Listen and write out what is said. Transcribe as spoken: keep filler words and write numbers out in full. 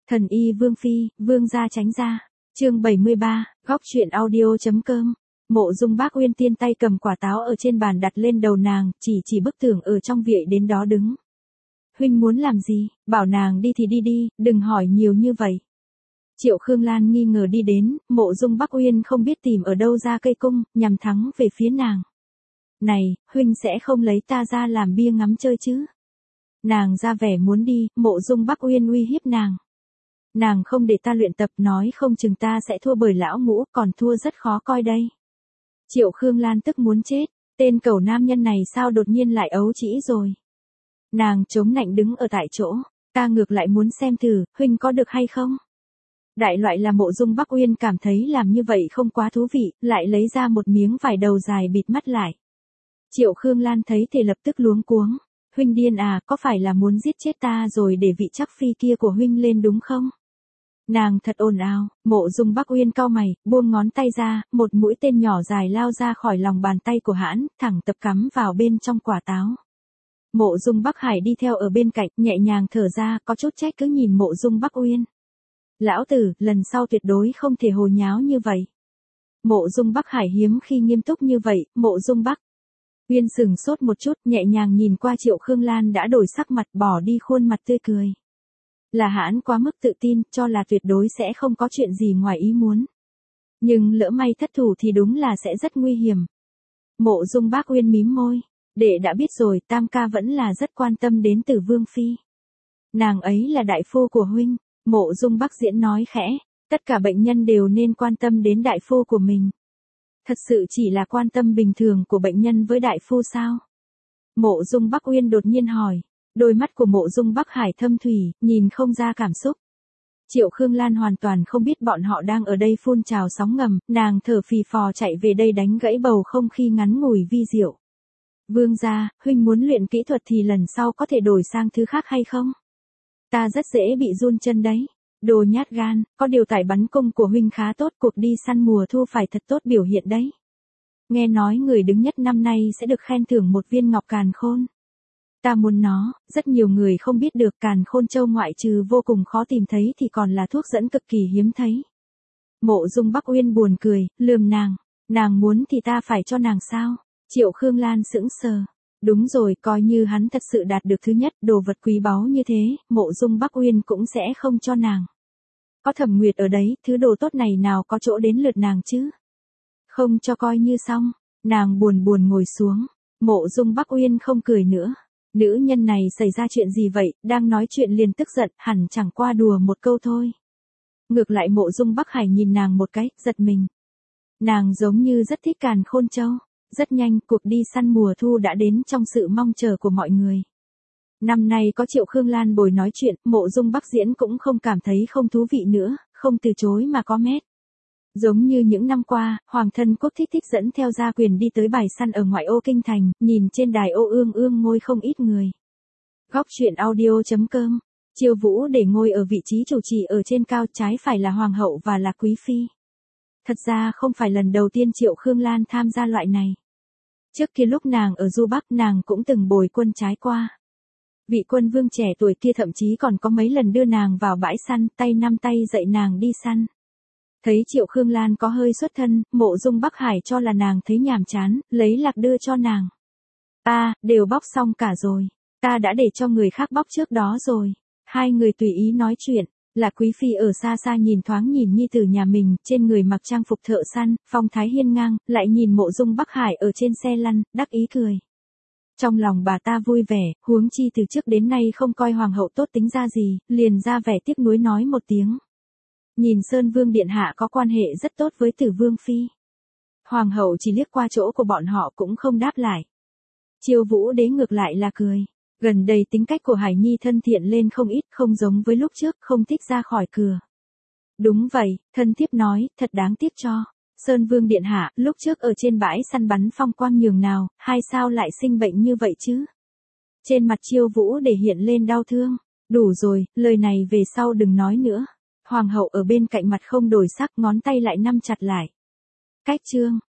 Thần y Vương Phi, Vương gia tránh ra. Chương bảy mươi ba, góc chuyện audio.com. Mộ Dung Bác Uyên tiên tay cầm quả táo ở trên bàn đặt lên đầu nàng, chỉ chỉ bức tường ở trong viện đến đó đứng. Huynh muốn làm gì, bảo nàng đi thì đi đi, đừng hỏi nhiều như vậy. Triệu Khương Lan nghi ngờ đi đến, Mộ Dung Bác Uyên không biết tìm ở đâu ra cây cung, nhằm thắng về phía nàng. Này, huynh sẽ không lấy ta ra làm bia ngắm chơi chứ? Nàng ra vẻ muốn đi, Mộ Dung Bác Uyên uy hiếp nàng. Nàng không để ta luyện tập, nói không chừng ta sẽ thua bởi lão ngũ, còn thua rất khó coi đây. Triệu Khương Lan tức muốn chết, tên cẩu nam nhân này sao đột nhiên lại ấu trĩ rồi. Nàng chống nạnh đứng ở tại chỗ, ta ngược lại muốn xem thử, huynh có được hay không? Đại loại là Mộ Dung Bác Uyên cảm thấy làm như vậy không quá thú vị, lại lấy ra một miếng vải đầu dài bịt mắt lại. Triệu Khương Lan thấy thì lập tức luống cuống. Huynh điên à, có phải là muốn giết chết ta rồi để vị chắc phi kia của huynh lên đúng không? Nàng thật ồn ào. Mộ Dung Bác Uyên cau mày, buông ngón tay ra, một mũi tên nhỏ dài lao ra khỏi lòng bàn tay của hãn, thẳng tập cắm vào bên trong quả táo. Mộ Dung Bắc Hải đi theo ở bên cạnh, nhẹ nhàng thở ra, có chút trách cứ nhìn Mộ Dung Bác Uyên. Lão tử, lần sau tuyệt đối không thể hồ nháo như vậy. Mộ Dung Bắc Hải hiếm khi nghiêm túc như vậy. Mộ Dung Bắc Uyên sừng sốt một chút, nhẹ nhàng nhìn qua Triệu Khương Lan đã đổi sắc mặt, bỏ đi khuôn mặt tươi cười. Là hãn quá mức tự tin, cho là tuyệt đối sẽ không có chuyện gì ngoài ý muốn. Nhưng lỡ may thất thủ thì đúng là sẽ rất nguy hiểm. Mộ Dung Bác Uyên mím môi. Đệ đã biết rồi, tam ca vẫn là rất quan tâm đến Tử Vương Phi. Nàng ấy là đại phu của huynh. Mộ Dung Bắc Diễn nói khẽ. Tất cả bệnh nhân đều nên quan tâm đến đại phu của mình. Thật sự chỉ là quan tâm bình thường của bệnh nhân với đại phu sao? Mộ Dung Bác Uyên đột nhiên hỏi. Đôi mắt của Mộ Dung Bắc Hải thâm thủy, nhìn không ra cảm xúc. Triệu Khương Lan hoàn toàn không biết bọn họ đang ở đây phun trào sóng ngầm, nàng thở phì phò chạy về đây đánh gãy bầu không khí ngắn ngủi vi diệu. Vương gia, huynh muốn luyện kỹ thuật thì lần sau có thể đổi sang thứ khác hay không? Ta rất dễ bị run chân đấy. Đồ nhát gan, có điều tài bắn cung của huynh khá tốt, cuộc đi săn mùa thu phải thật tốt biểu hiện đấy. Nghe nói người đứng nhất năm nay sẽ được khen thưởng một viên ngọc càn khôn. Ta muốn nó, rất nhiều người không biết được càn khôn châu ngoại trừ vô cùng khó tìm thấy thì còn là thuốc dẫn cực kỳ hiếm thấy. Mộ Dung Bắc Uyên buồn cười, lườm nàng, nàng muốn thì ta phải cho nàng sao? Triệu Khương Lan sững sờ. Đúng rồi, coi như hắn thật sự đạt được thứ nhất, đồ vật quý báu như thế, Mộ Dung Bắc Uyên cũng sẽ không cho nàng. Có Thẩm Nguyệt ở đấy, thứ đồ tốt này nào có chỗ đến lượt nàng chứ? Không cho coi như xong, nàng buồn buồn ngồi xuống. Mộ Dung Bắc Uyên không cười nữa. Nữ nhân này xảy ra chuyện gì vậy, đang nói chuyện liền tức giận, hẳn chẳng qua đùa một câu thôi. Ngược lại Mộ Dung Bắc Hải nhìn nàng một cái, giật mình. Nàng giống như rất thích càn khôn châu. Rất nhanh, cuộc đi săn mùa thu đã đến trong sự mong chờ của mọi người. Năm nay có Triệu Khương Lan bồi nói chuyện, Mộ Dung Bắc Diễn cũng không cảm thấy không thú vị nữa, không từ chối mà có mét. Giống như những năm qua, Hoàng thân Quốc Thích thích dẫn theo gia quyền đi tới bài săn ở ngoại ô kinh thành, nhìn trên đài ô ương ương ngôi không ít người. Góc chuyện audio.com. Chiêu Vũ để ngôi ở vị trí chủ trì ở trên cao, trái phải là Hoàng hậu và là Quý Phi. Thật ra không phải lần đầu tiên Triệu Khương Lan tham gia loại này. Trước kia lúc nàng ở Du Bắc nàng cũng từng bồi quân trái qua. Vị quân vương trẻ tuổi kia thậm chí còn có mấy lần đưa nàng vào bãi săn, tay nắm tay dạy nàng đi săn. Thấy Triệu Khương Lan có hơi xuất thân, Mộ Dung Bắc Hải cho là nàng thấy nhàm chán, lấy lạc đưa cho nàng. À, đều bóc xong cả rồi. Ta đã để cho người khác bóc trước đó rồi. Hai người tùy ý nói chuyện. Là Quý Phi ở xa xa nhìn thoáng nhìn nhi tử nhà mình, trên người mặc trang phục thợ săn, phong thái hiên ngang, lại nhìn Mộ Dung Bắc Hải ở trên xe lăn, đắc ý cười. Trong lòng bà ta vui vẻ, huống chi từ trước đến nay không coi hoàng hậu tốt tính ra gì, liền ra vẻ tiếc nuối nói một tiếng. Nhìn Sơn Vương điện hạ có quan hệ rất tốt với Tử Vương Phi. Hoàng hậu chỉ liếc qua chỗ của bọn họ cũng không đáp lại. Chiêu Vũ đế ngược lại là cười. Gần đây tính cách của Hải Nhi thân thiện lên không ít, không giống với lúc trước, không thích ra khỏi cửa. Đúng vậy, thân thiếp nói, thật đáng tiếc cho. Sơn Vương điện hạ, lúc trước ở trên bãi săn bắn phong quang nhường nào, hai sao lại sinh bệnh như vậy chứ? Trên mặt Chiêu Vũ để hiện lên đau thương. Đủ rồi, lời này về sau đừng nói nữa. Hoàng hậu ở bên cạnh mặt không đổi sắc, ngón tay lại nắm chặt lại. Cách chương.